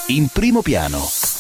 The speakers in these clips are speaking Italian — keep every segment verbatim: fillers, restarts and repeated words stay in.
In primo piano.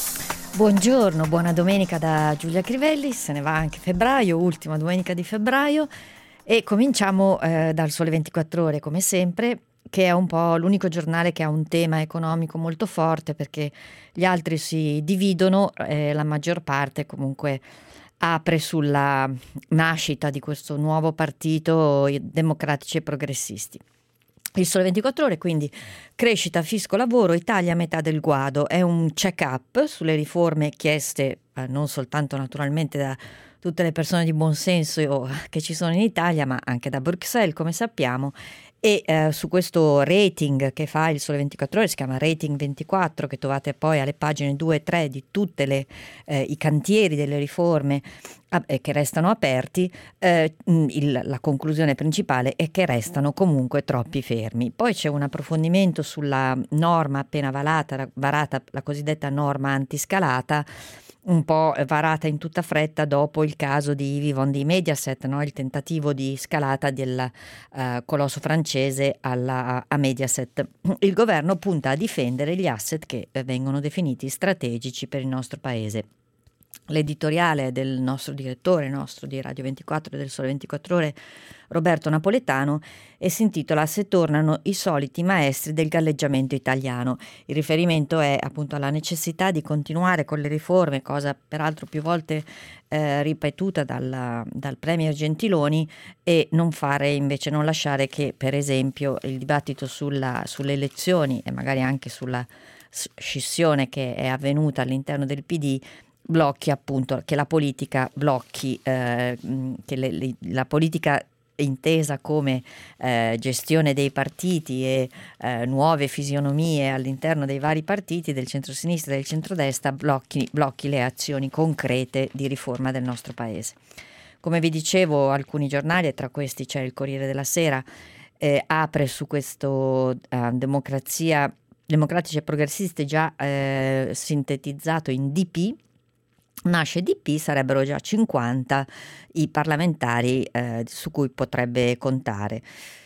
Buongiorno, buona domenica da Giulia Crivelli, se ne va anche febbraio, ultima domenica di febbraio, e cominciamo eh, dal Sole ventiquattro Ore come sempre, che è un po' l'unico giornale che ha un tema economico molto forte, perché gli altri si dividono, eh, la maggior parte comunque apre sulla nascita di questo nuovo partito, i democratici e progressisti. Il Sole ventiquattro Ore, quindi, crescita, fisco, lavoro, Italia a metà del guado, è un check-up sulle riforme chieste eh, non soltanto naturalmente da tutte le persone di buon senso che ci sono in Italia, ma anche da Bruxelles, come sappiamo, e eh, su questo rating che fa il Sole ventiquattro Ore, si chiama Rating ventiquattro, che trovate poi alle pagine due e tre di tutti eh, i cantieri delle riforme eh, che restano aperti. eh, il, la conclusione principale è che restano comunque troppi fermi. Poi c'è un approfondimento sulla norma appena varata, varata la cosiddetta norma antiscalata, un po' varata in tutta fretta dopo il caso di Vivendi Mediaset, no? Il tentativo di scalata del uh, colosso francese alla, a Mediaset. Il governo punta a difendere gli asset che eh, vengono definiti strategici per il nostro paese. L'editoriale del nostro direttore, nostro di Radio ventiquattro e del Sole ventiquattro Ore, Roberto Napoletano, e si intitola "Se tornano i soliti maestri del galleggiamento italiano". Il riferimento è appunto alla necessità di continuare con le riforme, cosa peraltro più volte eh, ripetuta dal, dal Premier Gentiloni, e non fare invece, non lasciare che per esempio il dibattito sulla, sulle elezioni e magari anche sulla scissione che è avvenuta all'interno del P D blocchi, appunto, che la politica blocchi, eh, che le, le, la politica intesa come eh, gestione dei partiti e eh, nuove fisionomie all'interno dei vari partiti del centrosinistra e del centrodestra blocchi, blocchi le azioni concrete di riforma del nostro paese. Come vi dicevo, alcuni giornali, e tra questi c'è il Corriere della Sera, eh, apre su questo uh, democrazia, democratici e progressisti, già eh, sintetizzato in D P. Nasce D P, sarebbero già cinquanta i parlamentari eh, su cui potrebbe contare.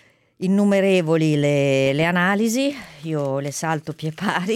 Innumerevoli le, le analisi, io le salto pie pari,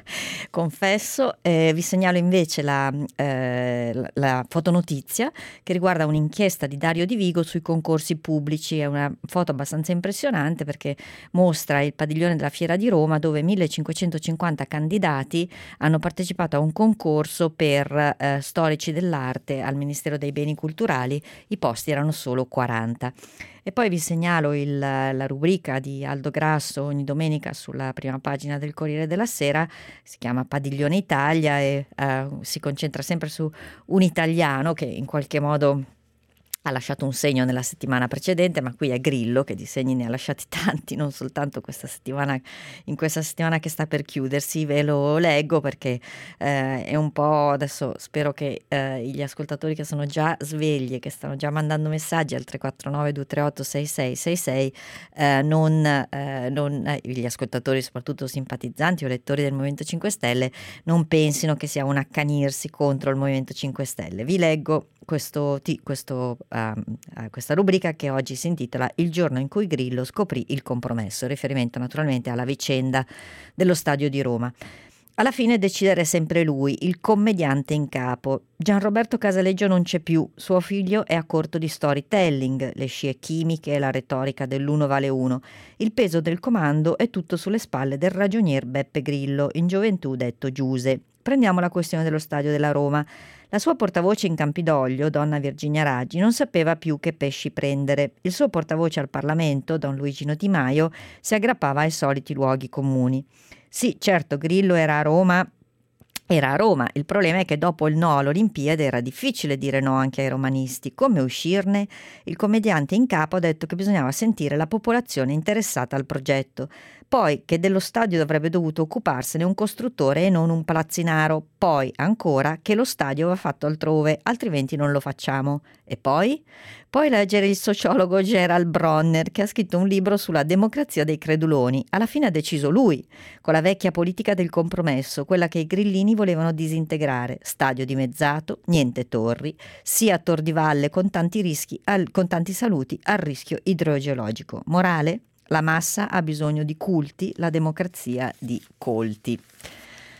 confesso. Eh, vi segnalo invece la, eh, la, la fotonotizia che riguarda un'inchiesta di Dario Di Vigo sui concorsi pubblici. È una foto abbastanza impressionante perché mostra il padiglione della Fiera di Roma, dove millecinquecentocinquanta candidati hanno partecipato a un concorso per eh, storici dell'arte al Ministero dei Beni Culturali. I posti erano solo quaranta. E poi vi segnalo il, la rubrica di Aldo Grasso ogni domenica sulla prima pagina del Corriere della Sera, si chiama Padiglione Italia e uh, si concentra sempre su un italiano che in qualche modo ha lasciato un segno nella settimana precedente, ma qui è Grillo che di segni ne ha lasciati tanti, non soltanto questa settimana, in questa settimana che sta per chiudersi. Ve lo leggo perché eh, è un po', adesso spero che eh, gli ascoltatori che sono già svegli e che stanno già mandando messaggi al tre quattro nove due tre otto sei sei sei sei eh, non, eh, non eh, gli ascoltatori soprattutto simpatizzanti o lettori del Movimento cinque Stelle non pensino che sia un accanirsi contro il Movimento cinque Stelle. Vi leggo questo, questo Uh, uh, questa rubrica che oggi si intitola "Il giorno in cui Grillo scoprì il compromesso", riferimento naturalmente alla vicenda dello stadio di Roma. Alla fine decidere sempre lui, il commediante in capo. Gianroberto Casaleggio non c'è più, suo figlio è a corto di storytelling, le scie chimiche e la retorica dell'uno vale uno. Il peso del comando è tutto sulle spalle del ragionier Beppe Grillo, in gioventù detto Giuse. Prendiamo la questione dello stadio della Roma. La sua portavoce in Campidoglio, donna Virginia Raggi, non sapeva più che pesci prendere. Il suo portavoce al Parlamento, don Luigino Di Maio, si aggrappava ai soliti luoghi comuni. Sì, certo, Grillo era a Roma, era a Roma. Il problema è che dopo il no all'Olimpiade era difficile dire no anche ai romanisti. Come uscirne? Il commediante in capo ha detto che bisognava sentire la popolazione interessata al progetto. Poi che dello stadio avrebbe dovuto occuparsene un costruttore e non un palazzinaro. Poi, ancora, che lo stadio va fatto altrove, altrimenti non lo facciamo. E poi? Poi leggere il sociologo Gerald Bronner, che ha scritto un libro sulla democrazia dei creduloni. Alla fine ha deciso lui, con la vecchia politica del compromesso, quella che i grillini volevano disintegrare. Stadio dimezzato, niente torri, sia Tor di Valle con tanti rischi, al, con tanti saluti al rischio idrogeologico. Morale? La massa ha bisogno di culti, la democrazia di colti.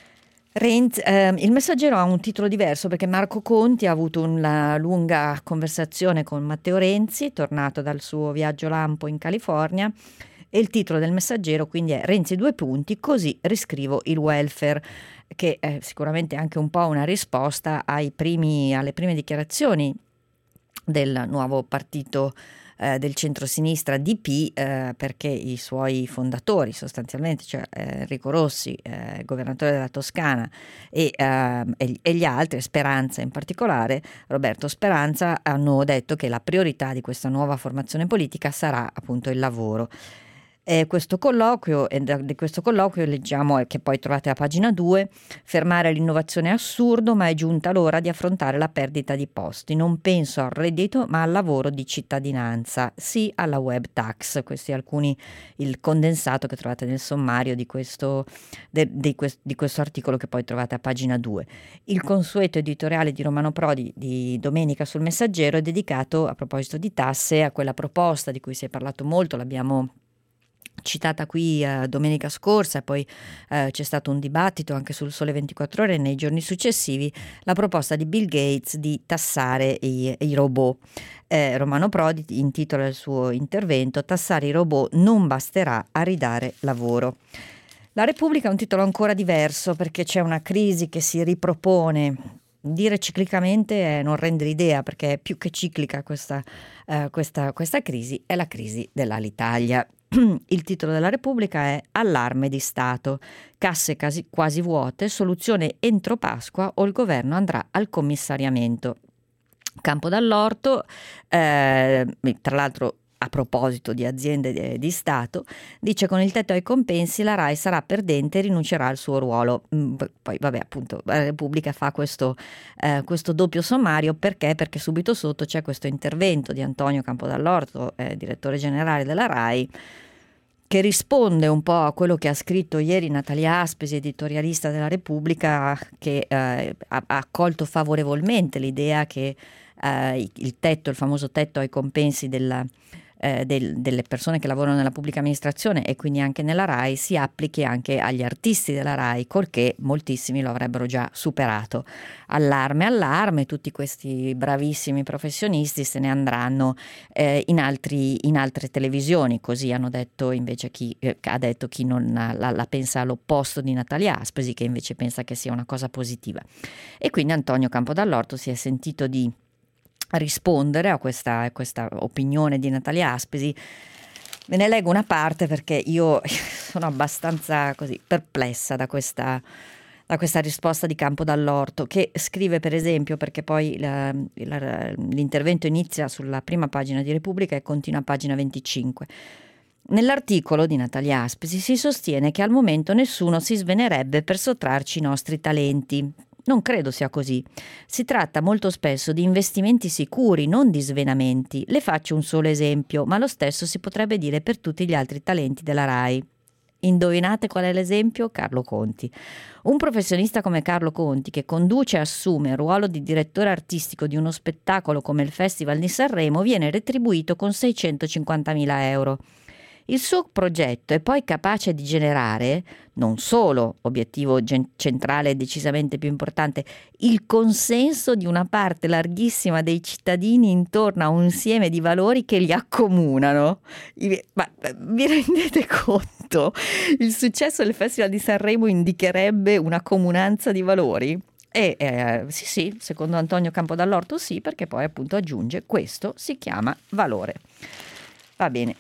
Renzi, eh, il Messaggero ha un titolo diverso perché Marco Conti ha avuto una lunga conversazione con Matteo Renzi, tornato dal suo viaggio lampo in California, e il titolo del Messaggero quindi è Renzi due punti, così riscrivo il welfare, che è sicuramente anche un po' una risposta ai primi, alle prime dichiarazioni del nuovo partito eh, del centrosinistra D P, eh, perché i suoi fondatori sostanzialmente, cioè eh, Enrico Rossi, eh, governatore della Toscana, e, eh, e, e gli altri, Speranza in particolare, Roberto Speranza, hanno detto che la priorità di questa nuova formazione politica sarà appunto il lavoro. Eh, questo colloquio, e da, di questo colloquio leggiamo, eh, che poi trovate a pagina due, fermare l'innovazione è assurdo, ma è giunta l'ora di affrontare la perdita di posti. Non penso al reddito, ma al lavoro di cittadinanza, sì alla web tax. Questi alcuni, il condensato che trovate nel sommario di questo, de, di, quest, di questo articolo che poi trovate a pagina due. Il consueto editoriale di Romano Prodi di domenica sul Messaggero è dedicato, a proposito di tasse, a quella proposta di cui si è parlato molto, l'abbiamo citata qui eh, domenica scorsa, e poi eh, c'è stato un dibattito anche sul Sole ventiquattro Ore nei giorni successivi, la proposta di Bill Gates di tassare i, i robot. Eh, Romano Prodi intitola il suo intervento "Tassare i robot non basterà a ridare lavoro". La Repubblica ha un titolo ancora diverso perché c'è una crisi che si ripropone. Dire ciclicamente è non rendere idea, perché è più che ciclica questa, eh, questa, questa crisi, è la crisi dell'Alitalia. Il titolo della Repubblica è "Allarme di Stato, casse quasi, quasi vuote, soluzione entro Pasqua o il governo andrà al commissariamento". Campo Dall'Orto, eh, tra l'altro a proposito di aziende di, di Stato, dice: con il tetto ai compensi la RAI sarà perdente e rinuncerà al suo ruolo. Mm, poi vabbè, appunto la Repubblica fa questo, eh, questo doppio sommario perché? Perché subito sotto c'è questo intervento di Antonio Campo Dall'Orto, eh, direttore generale della RAI, che risponde un po' a quello che ha scritto ieri Natalia Aspesi, editorialista della Repubblica, che eh, ha, ha accolto favorevolmente l'idea che eh, il tetto, il famoso tetto ai compensi della, eh, del, delle persone che lavorano nella pubblica amministrazione e quindi anche nella RAI si applichi anche agli artisti della RAI, corché moltissimi lo avrebbero già superato. Allarme, allarme, tutti questi bravissimi professionisti se ne andranno eh, in, altri, in altre televisioni, così hanno detto invece chi eh, ha detto chi non la, la pensa all'opposto di Natalia Aspesi, che invece pensa che sia una cosa positiva. E quindi Antonio Campo Dall'Orto si è sentito di rispondere a questa, a questa opinione di Natalia Aspesi. Ve ne leggo una parte perché io sono abbastanza così perplessa da questa, da questa risposta di Campo Dall'Orto, che scrive per esempio, perché poi la, la, l'intervento inizia sulla prima pagina di Repubblica e continua a pagina venticinque. Nell'articolo di Natalia Aspesi si sostiene che al momento nessuno si svenerebbe per sottrarci i nostri talenti. Non credo sia così. Si tratta molto spesso di investimenti sicuri, non di svenamenti. Le faccio un solo esempio, ma lo stesso si potrebbe dire per tutti gli altri talenti della RAI. Indovinate qual è l'esempio? Carlo Conti. Un professionista come Carlo Conti, che conduce e assume il ruolo di direttore artistico di uno spettacolo come il Festival di Sanremo, viene retribuito con seicentocinquantamila euro. Il suo progetto è poi capace di generare non solo, obiettivo gen- centrale e decisamente più importante, il consenso di una parte larghissima dei cittadini intorno a un insieme di valori che li accomunano. I- ma vi rendete conto? Il successo del Festival di Sanremo indicherebbe una comunanza di valori? E eh, sì, sì, secondo Antonio Campo Dall'Orto sì, perché poi appunto aggiunge: questo si chiama valore. Va bene.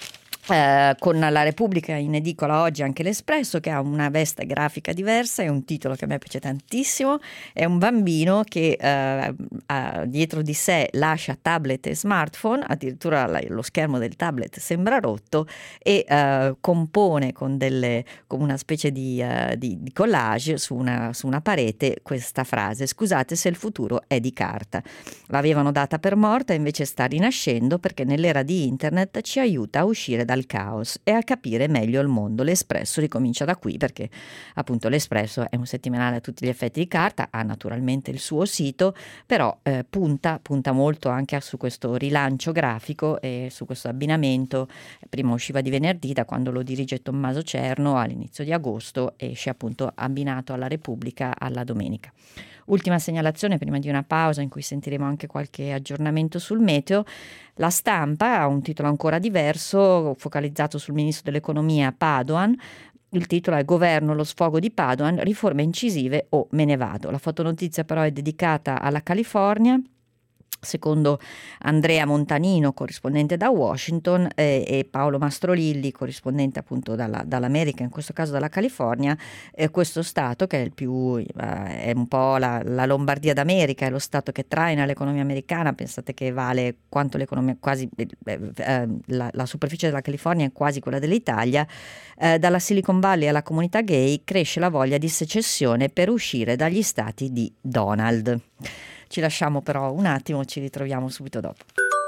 Eh, con la Repubblica in edicola oggi anche l'Espresso, che ha una veste grafica diversa e un titolo che a me piace tantissimo. È un bambino che eh, ha, dietro di sé lascia tablet e smartphone, addirittura la, lo schermo del tablet sembra rotto, e eh, compone con, delle, con una specie di, uh, di, di collage su una, su una parete questa frase: scusate se il futuro è di carta. L'avevano data per morta, invece sta rinascendo perché nell'era di internet ci aiuta a uscire dalle dal caos e a capire meglio il mondo. L'Espresso ricomincia da qui perché appunto l'Espresso è un settimanale a tutti gli effetti di carta, ha naturalmente il suo sito, però eh, punta, punta molto anche su questo rilancio grafico e su questo abbinamento. Prima usciva di venerdì, da quando lo dirige Tommaso Cerno all'inizio di agosto esce appunto abbinato alla Repubblica alla domenica. Ultima segnalazione prima di una pausa in cui sentiremo anche qualche aggiornamento sul meteo. La Stampa ha un titolo ancora diverso, focalizzato sul ministro dell'economia Padoan. Il titolo è Governo, lo sfogo di Padoan, riforme incisive o me ne vado. La fotonotizia però è dedicata alla California. Secondo Andrea Montanino, corrispondente da Washington, eh, e Paolo Mastrolilli, corrispondente appunto dalla, dall'America, in questo caso dalla California, eh, questo stato che è il più, eh, è un po' la, la Lombardia d'America, è lo stato che traina l'economia americana. Pensate che vale quanto l'economia, quasi eh, eh, la, la superficie della California è quasi quella dell'Italia. Eh, dalla Silicon Valley alla comunità gay cresce la voglia di secessione per uscire dagli stati di Donald. Ci lasciamo però un attimo, ci ritroviamo subito dopo.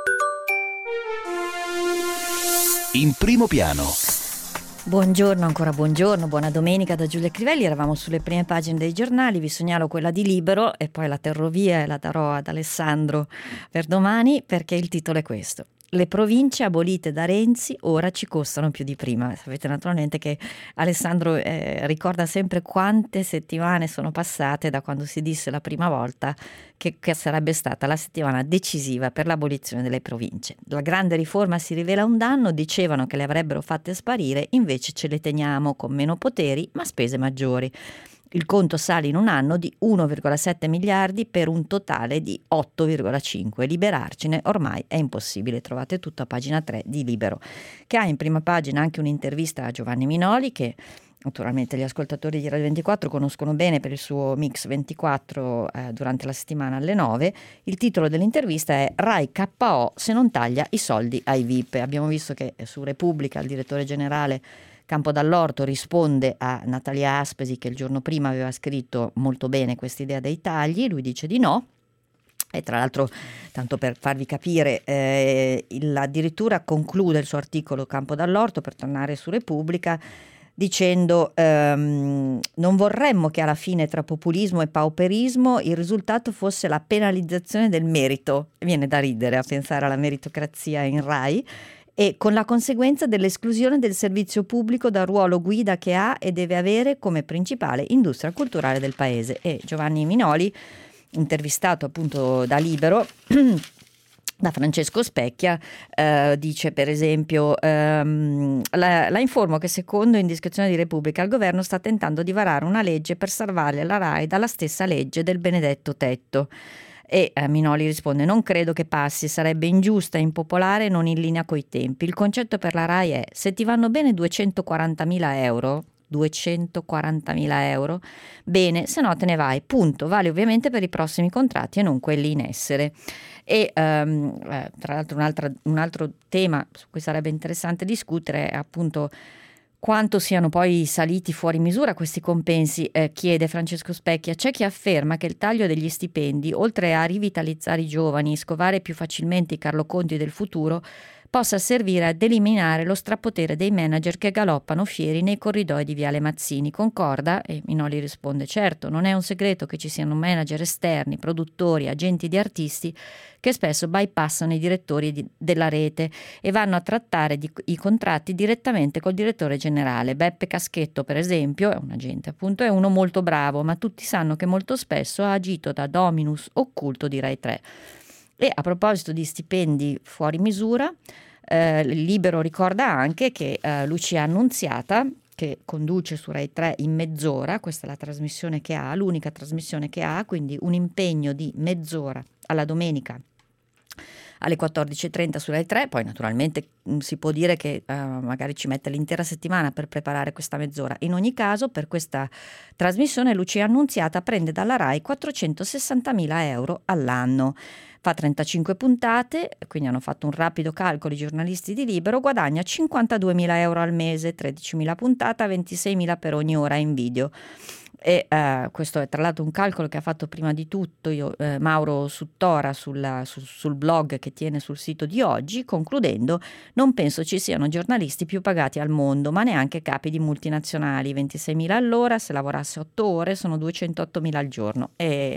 In primo piano. Buongiorno, ancora buongiorno, buona domenica da Giulia Crivelli. Eravamo sulle prime pagine dei giornali, vi segnalo quella di Libero e poi la terrò via e la darò ad Alessandro per domani perché il titolo è questo. Le province abolite da Renzi ora ci costano più di prima. Sapete naturalmente che Alessandro eh, ricorda sempre quante settimane sono passate da quando si disse la prima volta che, che sarebbe stata la settimana decisiva per l'abolizione delle province. La grande riforma si rivela un danno, dicevano che le avrebbero fatte sparire, invece ce le teniamo con meno poteri ma spese maggiori. Il conto sale in un anno di uno virgola sette miliardi per un totale di otto virgola cinque. Liberarcene ormai è impossibile. Trovate tutto a pagina tre di Libero, che ha in prima pagina anche un'intervista a Giovanni Minoli, che naturalmente gli ascoltatori di Radio ventiquattro conoscono bene per il suo Mix ventiquattro eh, durante la settimana alle nove. Il titolo dell'intervista è Rai K O se non taglia i soldi ai V I P. Abbiamo visto che su Repubblica il direttore generale Campo Dall'Orto risponde a Natalia Aspesi, che il giorno prima aveva scritto molto bene quest'idea dei tagli. Lui dice di no. E tra l'altro, tanto per farvi capire, eh, il, addirittura conclude il suo articolo Campo Dall'Orto, per tornare su Repubblica, dicendo ehm, non vorremmo che alla fine tra populismo e pauperismo il risultato fosse la penalizzazione del merito. Viene da ridere a pensare alla meritocrazia in Rai, e con la conseguenza dell'esclusione del servizio pubblico dal ruolo guida che ha e deve avere come principale industria culturale del paese. E Giovanni Minoli, intervistato appunto da Libero da Francesco Specchia, eh, dice per esempio ehm, la, la informo che secondo indiscrezione di Repubblica il governo sta tentando di varare una legge per salvare la Rai dalla stessa legge del benedetto tetto. E eh, Minoli risponde: non credo che passi, sarebbe ingiusta, impopolare e non in linea coi tempi. Il concetto per la Rai è: se ti vanno bene duecentoquarantamila euro, duecentoquarantamila euro, bene, se no te ne vai, punto. Vale ovviamente per i prossimi contratti e non quelli in essere. E um, eh, tra l'altro un'altra, un altro tema su cui sarebbe interessante discutere è appunto quanto siano poi saliti fuori misura questi compensi, eh, chiede Francesco Specchia. C'è chi afferma che il taglio degli stipendi, oltre a rivitalizzare i giovani, scovare più facilmente i Carlo Conti del futuro, possa servire ad eliminare lo strapotere dei manager che galoppano fieri nei corridoi di Viale Mazzini. Concorda? E Minoli risponde: certo, non è un segreto che ci siano manager esterni, produttori, agenti di artisti che spesso bypassano i direttori di, della rete e vanno a trattare di, i contratti direttamente col direttore generale. Beppe Caschetto, per esempio, è un agente appunto, è uno molto bravo, ma tutti sanno che molto spesso ha agito da dominus occulto di Rai tre. E a proposito di stipendi fuori misura, eh, Libero ricorda anche che eh, Lucia Annunziata, che conduce su Rai tre in mezz'ora, questa è la trasmissione che ha, l'unica trasmissione che ha, quindi un impegno di mezz'ora alla domenica alle quattordici e trenta su Rai tre, poi naturalmente mh, si può dire che uh, magari ci mette l'intera settimana per preparare questa mezz'ora. In ogni caso, per questa trasmissione Lucia Annunziata prende dalla Rai quattrocentosessantamila euro all'anno. Fa trentacinque puntate, quindi hanno fatto un rapido calcolo i giornalisti di Libero, guadagna cinquantaduemila euro al mese, tredicimila puntate, ventiseimila per ogni ora in video. E eh, questo è tra l'altro un calcolo che ha fatto prima di tutto io, eh, Mauro Suttora sulla, su, sul blog che tiene sul sito di oggi, concludendo: non penso ci siano giornalisti più pagati al mondo, ma neanche capi di multinazionali. Ventiseimila all'ora, se lavorasse otto ore sono duecentoottomila al giorno. E,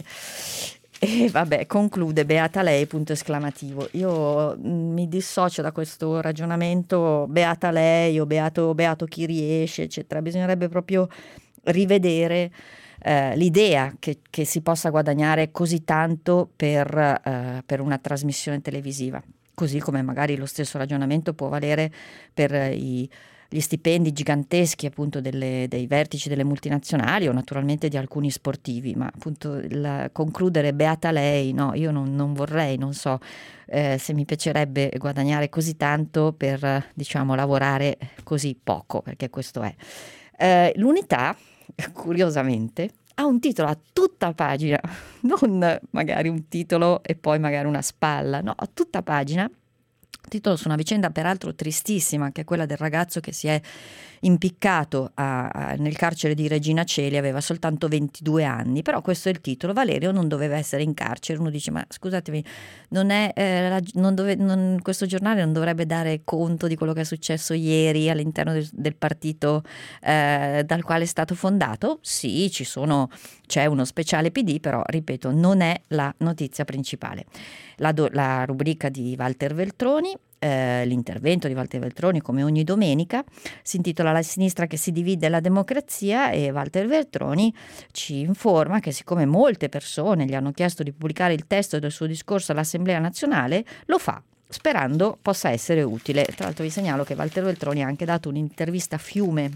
e vabbè, conclude: beata lei, punto esclamativo. Io mh, mi dissocio da questo ragionamento beata lei o beato, beato chi riesce, eccetera. Bisognerebbe proprio rivedere eh, l'idea che, che si possa guadagnare così tanto per, eh, per una trasmissione televisiva, così come magari lo stesso ragionamento può valere per eh, i, gli stipendi giganteschi appunto delle, dei vertici delle multinazionali o naturalmente di alcuni sportivi, ma appunto il concludere beata lei, no, io non, non vorrei, non so eh, se mi piacerebbe guadagnare così tanto per diciamo lavorare così poco, perché questo è. Eh, l'Unità, curiosamente, ha un titolo a tutta pagina, non magari un titolo e poi magari una spalla, no, a tutta pagina, titolo su una vicenda peraltro tristissima, che è quella del ragazzo che si è impiccato a, a, nel carcere di Regina Coeli, aveva soltanto ventidue anni, però questo è il titolo: Valerio non doveva essere in carcere. Uno dice: ma scusatemi, non è, eh, la, non dove, non, questo giornale non dovrebbe dare conto di quello che è successo ieri all'interno del, del partito eh, dal quale è stato fondato? Sì, ci sono, c'è uno speciale P D, però ripeto, non è la notizia principale. La, do, la rubrica di Walter Veltroni, eh, l'intervento di Walter Veltroni, come ogni domenica, si intitola La sinistra che si divide la democrazia, e Walter Veltroni ci informa che siccome molte persone gli hanno chiesto di pubblicare il testo del suo discorso all'Assemblea nazionale, lo fa, sperando possa essere utile. Tra l'altro vi segnalo che Walter Veltroni ha anche dato un'intervista a fiume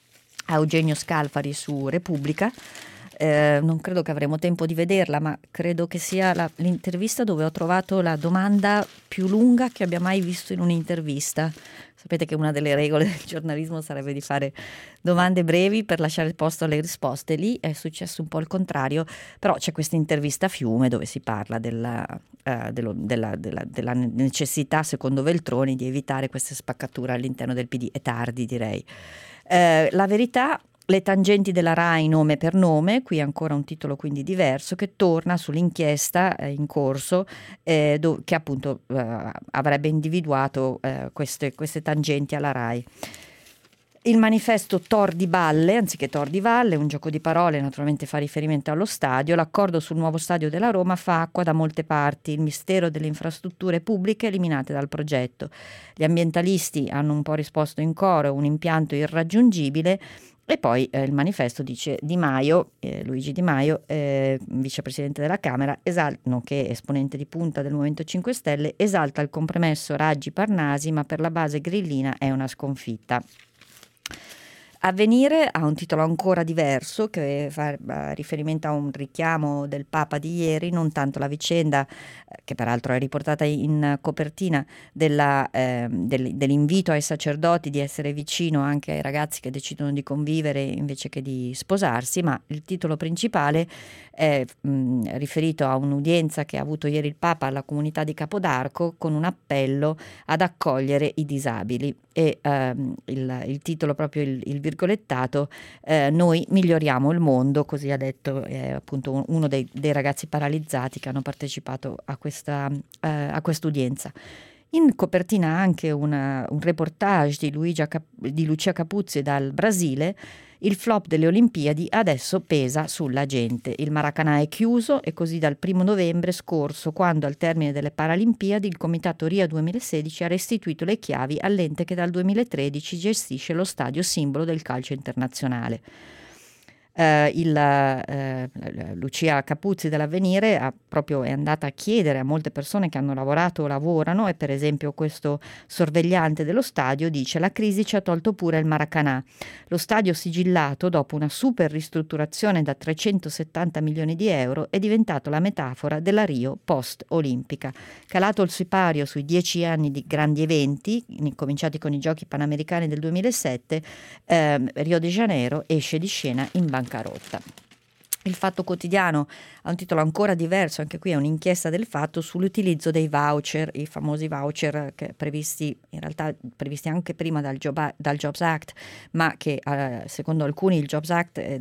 a Eugenio Scalfari su Repubblica. Eh, non credo che avremo tempo di vederla, ma credo che sia la, l'intervista dove ho trovato la domanda più lunga che abbia mai visto in un'intervista. Sapete che una delle regole del giornalismo sarebbe di fare domande brevi per lasciare posto alle risposte. Lì è successo un po' il contrario, però c'è questa intervista a fiume dove si parla della, uh, dello, della, della, della necessità, secondo Veltroni, di evitare queste spaccature all'interno del P D. È tardi, direi. Uh, la verità: le tangenti della RAI nome per nome, qui ancora un titolo quindi diverso, che torna sull'inchiesta eh, in corso eh, do, che appunto eh, avrebbe individuato eh, queste, queste tangenti alla RAI. Il manifesto Tor di Balle, anziché Tor di Valle, un gioco di parole, naturalmente fa riferimento allo stadio. L'accordo sul nuovo stadio della Roma fa acqua da molte parti, il mistero delle infrastrutture pubbliche eliminate dal progetto. Gli ambientalisti hanno un po' risposto in coro: un impianto irraggiungibile. E poi eh, il manifesto dice: Di Maio, eh, Luigi Di Maio, eh, vicepresidente della Camera, esal- nonché esponente di punta del Movimento cinque Stelle, esalta il compromesso Raggi-Parnasi, ma per la base grillina è una sconfitta. Avvenire ha un titolo ancora diverso, che fa riferimento a un richiamo del Papa di ieri, non tanto la vicenda, che peraltro è riportata in copertina, della, eh, del, dell'invito ai sacerdoti di essere vicino anche ai ragazzi che decidono di convivere invece che di sposarsi, ma il titolo principale è mh, riferito a un'udienza che ha avuto ieri il Papa alla comunità di Capodarco, con un appello ad accogliere i disabili. E ehm, il, il titolo, proprio il, il virgolettato, eh, noi miglioriamo il mondo, così ha detto eh, appunto uno dei, dei ragazzi paralizzati che hanno partecipato a questa eh, a quest'udienza. In copertina anche una, un reportage di, Luigia Cap- di Lucia Capuzzi dal Brasile. Il flop delle Olimpiadi adesso pesa sulla gente. Il Maracanã è chiuso, e così dal primo novembre scorso, quando al termine delle Paralimpiadi il Comitato Rio duemilasedici ha restituito le chiavi all'ente che dal duemilatredici gestisce lo stadio simbolo del calcio internazionale. Uh, il, uh, Lucia Capuzzi dell'Avvenire ha proprio, è andata a chiedere a molte persone che hanno lavorato o lavorano, e per esempio questo sorvegliante dello stadio dice: la crisi ci ha tolto pure il Maracanã. Lo stadio sigillato dopo una super ristrutturazione da trecentosettanta milioni di euro è diventato la metafora della Rio post-olimpica. Calato il sipario sui dieci anni di grandi eventi, cominciati con i Giochi Panamericani del duemilasette, eh, Rio de Janeiro esce di scena in bancarotta. Il Fatto Quotidiano ha un titolo ancora diverso, anche qui è un'inchiesta del Fatto sull'utilizzo dei voucher, i famosi voucher che previsti in realtà previsti anche prima dal, Job, dal Jobs Act, ma che eh, secondo alcuni il Jobs Act, eh,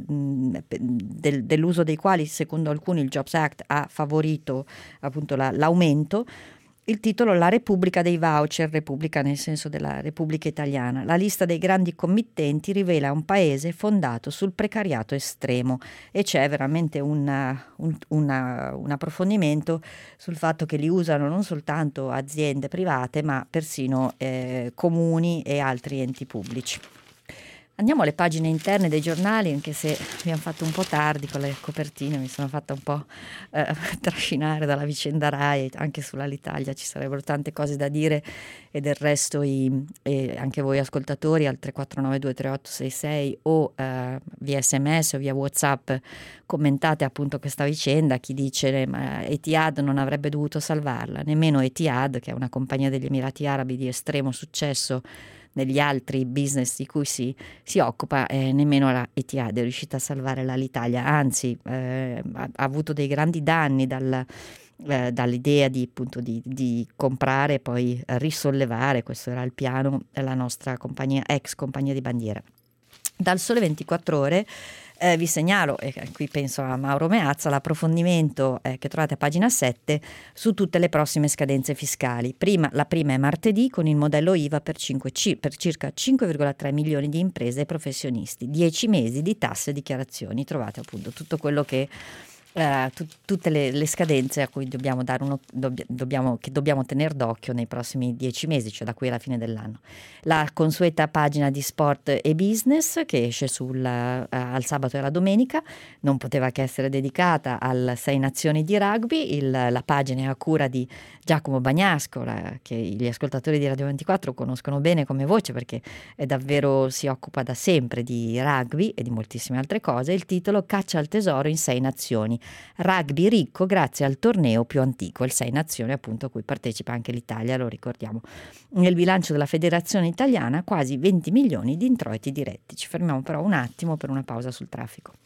del, dell'uso dei quali secondo alcuni il Jobs Act ha favorito appunto la, l'aumento. Il titolo La Repubblica dei voucher, Repubblica nel senso della Repubblica Italiana. La lista dei grandi committenti rivela un paese fondato sul precariato estremo, e c'è veramente una, un, una, un approfondimento sul fatto che li usano non soltanto aziende private ma persino eh, comuni e altri enti pubblici. Andiamo alle pagine interne dei giornali, anche se abbiamo fatto un po' tardi con le copertine, mi sono fatta un po' eh, trascinare dalla vicenda Rai, anche sull'Alitalia ci sarebbero tante cose da dire, e del resto i, e anche voi ascoltatori al tre quattro nove due tre otto sei sei o eh, via sms o via WhatsApp commentate appunto questa vicenda. Chi dice ma Etihad non avrebbe dovuto salvarla, nemmeno Etihad, che è una compagnia degli Emirati Arabi di estremo successo negli altri business di cui si, si occupa, eh, nemmeno la Etihad è riuscita a salvare l'Alitalia, anzi eh, ha, ha avuto dei grandi danni dal, eh, dall'idea di, appunto, di, di comprare e poi risollevare, questo era il piano della nostra compagnia, ex compagnia di bandiera. Dal Sole ventiquattro Ore eh, vi segnalo, e qui penso a Mauro Meazza, l'approfondimento eh, che trovate a pagina sette su tutte le prossime scadenze fiscali. Prima, la prima è martedì con il modello I V A per, cinque C, per circa cinque virgola tre milioni di imprese e professionisti, dieci mesi di tasse e dichiarazioni. Trovate appunto tutto quello che Uh, tu, tutte le, le scadenze a cui dobbiamo dare uno, dobb- dobbiamo, che dobbiamo tenere d'occhio nei prossimi dieci mesi, cioè da qui alla fine dell'anno. La consueta pagina di sport e business che esce sul, uh, al sabato e alla domenica non poteva che essere dedicata al Sei Nazioni di rugby. Il, la pagina è a cura di Giacomo Bagnasco, la, che gli ascoltatori di Radio ventiquattro conoscono bene come voce perché è davvero, si occupa da sempre di rugby e di moltissime altre cose. Il titolo Caccia al tesoro in Sei Nazioni. Rugby ricco grazie al torneo più antico, il Sei Nazioni appunto a cui partecipa anche l'Italia, lo ricordiamo. Nel bilancio della Federazione Italiana quasi venti milioni di introiti diretti. Ci fermiamo però un attimo per una pausa sul traffico.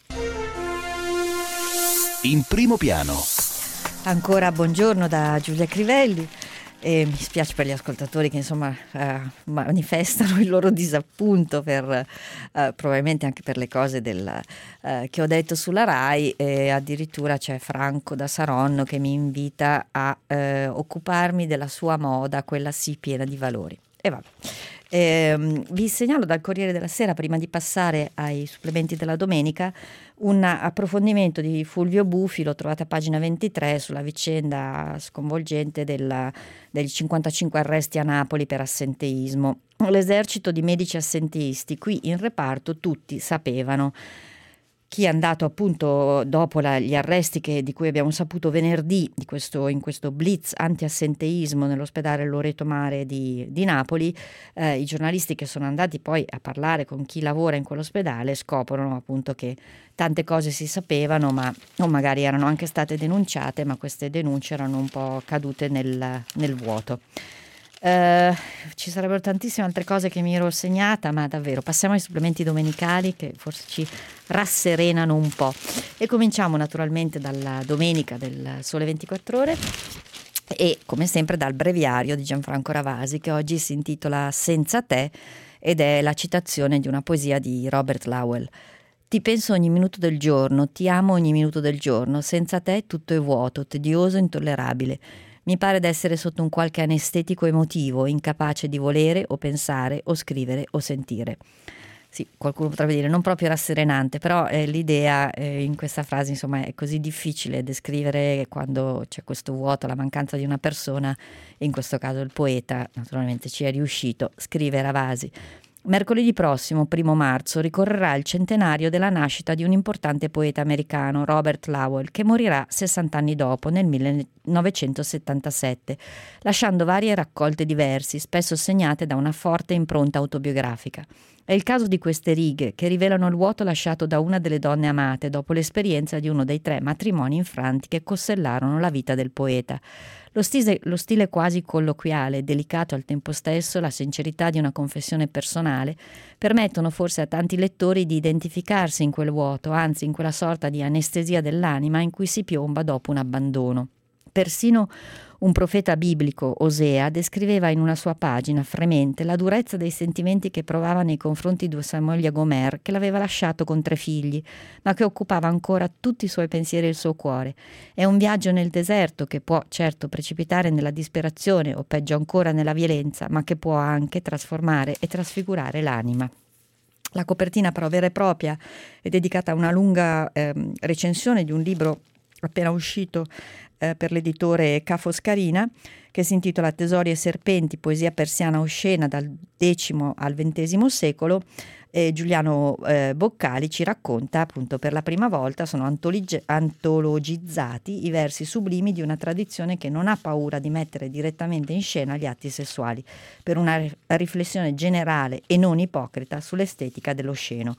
In primo piano. Ancora buongiorno da Giulia Crivelli. E mi spiace per gli ascoltatori che insomma eh, manifestano il loro disappunto per eh, probabilmente anche per le cose del, eh, che ho detto sulla Rai, e addirittura c'è Franco da Saronno che mi invita a eh, occuparmi della sua moda, quella sì piena di valori. E vabbè. Eh, vi segnalo dal Corriere della Sera, prima di passare ai supplementi della domenica, un approfondimento di Fulvio Bufi, lo trovate a pagina ventitré, sulla vicenda sconvolgente della, degli cinquantacinque arresti a Napoli per assenteismo. L'esercito di medici assenteisti, qui in reparto tutti sapevano. Chi è andato appunto dopo la, gli arresti che, di cui abbiamo saputo venerdì di questo, in questo blitz anti-assenteismo nell'ospedale Loreto Mare di, di Napoli, eh, i giornalisti che sono andati poi a parlare con chi lavora in quell'ospedale scoprono appunto che tante cose si sapevano, ma o magari erano anche state denunciate, ma queste denunce erano un po' cadute nel, nel vuoto. Uh, ci sarebbero tantissime altre cose che mi ero segnata, ma davvero passiamo ai supplementi domenicali che forse ci rasserenano un po', e cominciamo naturalmente dalla domenica del Sole ventiquattro Ore e come sempre dal breviario di Gianfranco Ravasi, che oggi si intitola Senza te ed è la citazione di una poesia di Robert Lowell. Ti penso ogni minuto del giorno, ti amo ogni minuto del giorno, senza te tutto è vuoto, tedioso, intollerabile. Mi pare d'essere sotto un qualche anestetico emotivo, incapace di volere o pensare o scrivere o sentire. Sì, qualcuno potrebbe dire non proprio rasserenante, però eh, l'idea eh, in questa frase insomma è così difficile descrivere quando c'è questo vuoto, la mancanza di una persona, in questo caso il poeta naturalmente ci è riuscito, scrive Ravasi. Mercoledì prossimo, primo marzo, ricorrerà il centenario della nascita di un importante poeta americano, Robert Lowell, che morirà sessanta anni dopo, nel millenovecentosettantasette, lasciando varie raccolte di versi, spesso segnate da una forte impronta autobiografica. È il caso di queste righe, che rivelano il vuoto lasciato da una delle donne amate dopo l'esperienza di uno dei tre matrimoni infranti che costellarono la vita del poeta. Lo stile, lo stile quasi colloquiale, delicato al tempo stesso, la sincerità di una confessione personale, permettono forse a tanti lettori di identificarsi in quel vuoto, anzi in quella sorta di anestesia dell'anima in cui si piomba dopo un abbandono. Persino un profeta biblico, Osea, descriveva in una sua pagina fremente la durezza dei sentimenti che provava nei confronti di sua moglie Gomer, che l'aveva lasciato con tre figli, ma che occupava ancora tutti i suoi pensieri e il suo cuore. È un viaggio nel deserto che può certo precipitare nella disperazione o peggio ancora nella violenza, ma che può anche trasformare e trasfigurare l'anima. La copertina però vera e propria è dedicata a una lunga eh, recensione di un libro appena uscito eh, per l'editore Ca' Foscarina, che si intitola Tesori e serpenti, poesia persiana oscena dal decimo al ventesimo secolo. E Giuliano eh, Boccali ci racconta appunto per la prima volta, sono antologi- antologizzati i versi sublimi di una tradizione che non ha paura di mettere direttamente in scena gli atti sessuali, per una ri- riflessione generale e non ipocrita sull'estetica dell'osceno.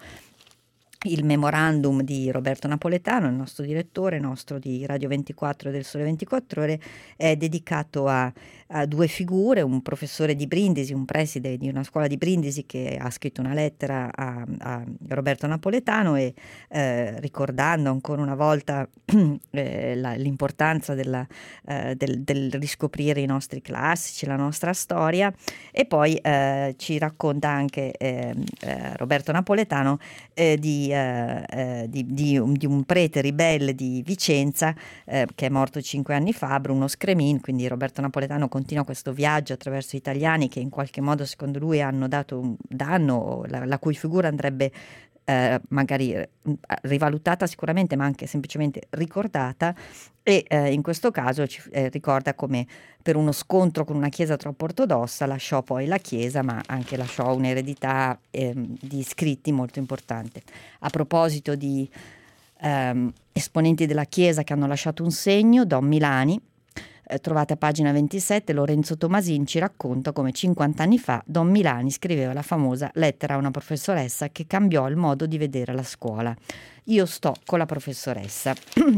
Il memorandum di Roberto Napoletano, il nostro direttore, nostro di Radio ventiquattro e del Sole ventiquattro Ore, è dedicato a, a due figure, un professore di Brindisi, un preside di una scuola di Brindisi che ha scritto una lettera a, a Roberto Napoletano e eh, ricordando ancora una volta eh, la, l'importanza della, eh, del, del riscoprire i nostri classici, la nostra storia, e poi eh, ci racconta anche eh, eh, Roberto Napoletano eh, di Eh, eh, di, di, un, di un prete ribelle di Vicenza eh, che è morto cinque anni fa, Bruno Scremin. Quindi Roberto Napoletano continua questo viaggio attraverso gli italiani che in qualche modo secondo lui hanno dato un danno, la, la cui figura andrebbe eh, magari rivalutata sicuramente, ma anche semplicemente ricordata, e eh, in questo caso ci eh, ricorda come per uno scontro con una chiesa troppo ortodossa lasciò poi la chiesa, ma anche lasciò un'eredità eh, di scritti molto importante. A proposito di ehm, esponenti della chiesa che hanno lasciato un segno, Don Milani, eh, trovate a pagina ventisette, Lorenzo Tomasin ci racconta come cinquanta anni fa Don Milani scriveva la famosa lettera a una professoressa che cambiò il modo di vedere la scuola. Io sto con la professoressa.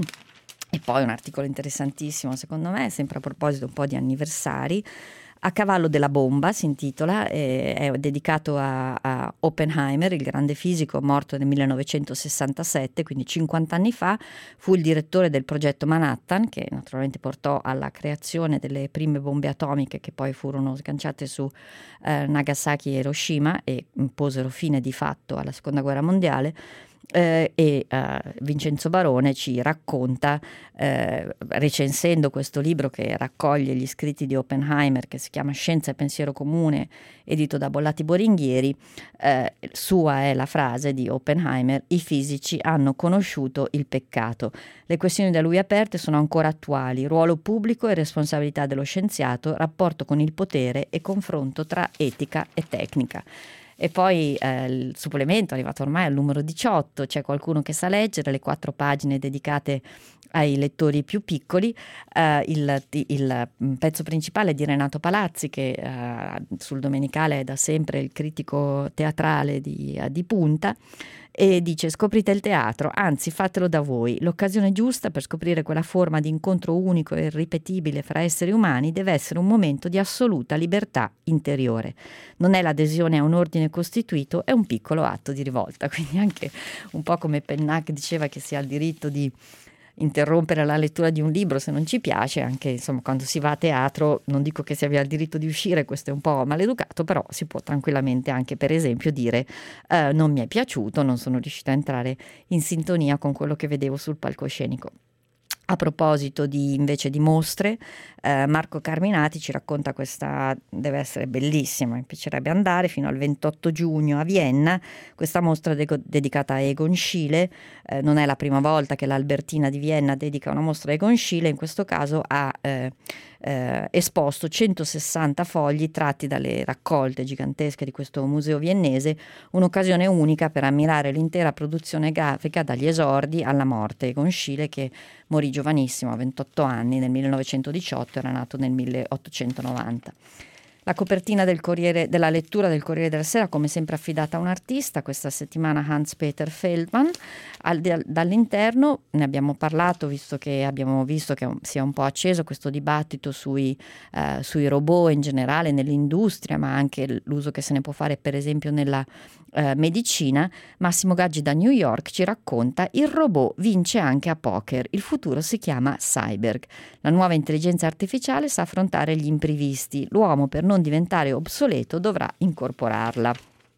E poi un articolo interessantissimo secondo me, sempre a proposito un po' di anniversari, A cavallo della bomba si intitola, eh, è dedicato a, a Oppenheimer, il grande fisico morto nel millenovecentosessantasette, quindi cinquanta anni fa. Fu il direttore del progetto Manhattan, che naturalmente portò alla creazione delle prime bombe atomiche che poi furono sganciate su eh, Nagasaki e Hiroshima e posero fine di fatto alla seconda guerra mondiale. Eh, e uh, Vincenzo Barone ci racconta, eh, recensendo questo libro che raccoglie gli scritti di Oppenheimer, che si chiama Scienza e pensiero comune, edito da Bollati Boringhieri, eh, sua è la frase di Oppenheimer: i fisici hanno conosciuto il peccato. Le questioni da lui aperte sono ancora attuali: ruolo pubblico e responsabilità dello scienziato, rapporto con il potere e confronto tra etica e tecnica. E poi eh, il supplemento è arrivato ormai al numero diciotto, c'è qualcuno che sa leggere, le quattro pagine dedicate ai lettori più piccoli, eh, il, il pezzo principale è di Renato Palazzi, che eh, sul Domenicale è da sempre il critico teatrale di, di punta, e dice: scoprite il teatro, anzi fatelo da voi, l'occasione giusta per scoprire quella forma di incontro unico e irripetibile fra esseri umani deve essere un momento di assoluta libertà interiore. Non è l'adesione a un ordine costituito, è un piccolo atto di rivolta. Quindi anche un po' come Pennac diceva che si ha il diritto di interrompere la lettura di un libro se non ci piace, anche insomma quando si va a teatro non dico che si abbia il diritto di uscire, questo è un po' maleducato, però si può tranquillamente anche per esempio dire eh, non mi è piaciuto, non sono riuscita a entrare in sintonia con quello che vedevo sul palcoscenico. A proposito di invece di mostre, eh, Marco Carminati ci racconta questa, deve essere bellissima, mi piacerebbe andare fino al ventotto giugno a Vienna, questa mostra de- dedicata a Egon Schiele. Eh, non è la prima volta che l'Albertina di Vienna dedica una mostra a Egon Schiele, in questo caso ha eh, eh, esposto centosessanta fogli tratti dalle raccolte gigantesche di questo museo viennese, un'occasione unica per ammirare l'intera produzione grafica dagli esordi alla morte. Egon Schiele, che morì giovanissimo, a ventotto anni, nel millenovecentodiciotto, era nato nel milleottocentonovanta. La copertina del Corriere, della lettura del Corriere della Sera, come sempre affidata a un artista, questa settimana Hans-Peter Feldman. Al, al, dall'interno ne abbiamo parlato, visto che abbiamo visto che si è un po' acceso questo dibattito sui, eh, sui robot in generale nell'industria, ma anche l'uso che se ne può fare per esempio nella eh, medicina. Massimo Gaggi da New York ci racconta: il robot vince anche a poker, il futuro si chiama Cyborg. La nuova intelligenza artificiale sa affrontare gli imprevisti, l'uomo per non diventare obsoleto dovrà incorporarla.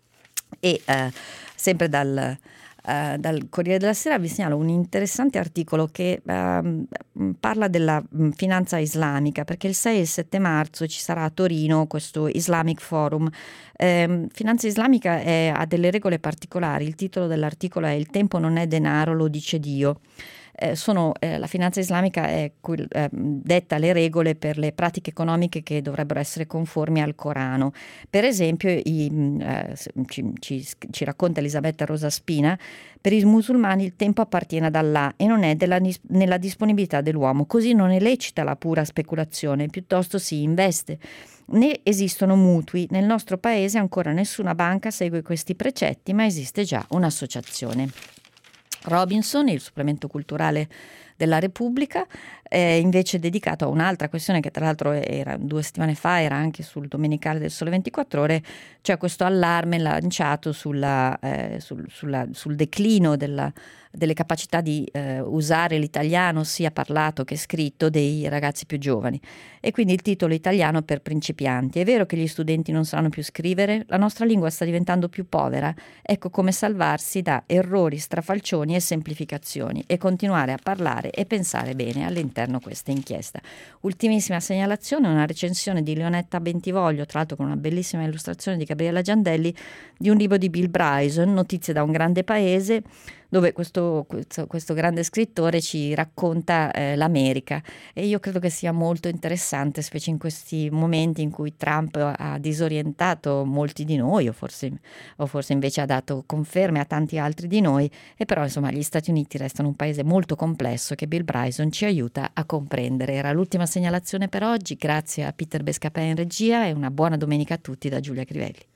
E eh, sempre dal, eh, dal Corriere della Sera vi segnalo un interessante articolo che eh, parla della mh, finanza islamica, perché il sei e il sette marzo ci sarà a Torino questo Islamic Forum. Eh, finanza islamica è, ha delle regole particolari. Il titolo dell'articolo è "Il tempo non è denaro, lo dice Dio". Eh, sono, eh, la finanza islamica è, eh, detta le regole per le pratiche economiche che dovrebbero essere conformi al Corano. Per esempio, i, eh, ci, ci, ci racconta Elisabetta Rosaspina, per i musulmani il tempo appartiene ad Allah e non è della, nella disponibilità dell'uomo, così non è lecita la pura speculazione, piuttosto si investe. Né esistono mutui. Nel nostro paese ancora nessuna banca segue questi precetti, ma esiste già un'associazione. Robinson, il supplemento culturale della Repubblica, è invece dedicato a un'altra questione che tra l'altro era due settimane fa, era anche sul Domenicale del Sole ventiquattro Ore, cioè questo allarme lanciato sulla, eh, sul, sulla, sul declino della, delle capacità di eh, usare l'italiano sia parlato che scritto dei ragazzi più giovani. E quindi il titolo "Italiano per principianti". È vero che gli studenti non sanno più scrivere? La nostra lingua sta diventando più povera? Ecco come salvarsi da errori, strafalcioni e semplificazioni e continuare a parlare e pensare bene all'interno questa inchiesta. Ultimissima segnalazione, una recensione di Leonetta Bentivoglio, tra l'altro con una bellissima illustrazione di Gabriella Giandelli, di un libro di Bill Bryson, Notizie da un grande paese, dove questo, questo, questo grande scrittore ci racconta eh, l'America, e io credo che sia molto interessante, specie in questi momenti in cui Trump ha disorientato molti di noi, o forse, o forse invece ha dato conferme a tanti altri di noi, e però insomma gli Stati Uniti restano un paese molto complesso che Bill Bryson ci aiuta a comprendere. Era l'ultima segnalazione per oggi, grazie a Peter Bescapè in regia e una buona domenica a tutti da Giulia Crivelli.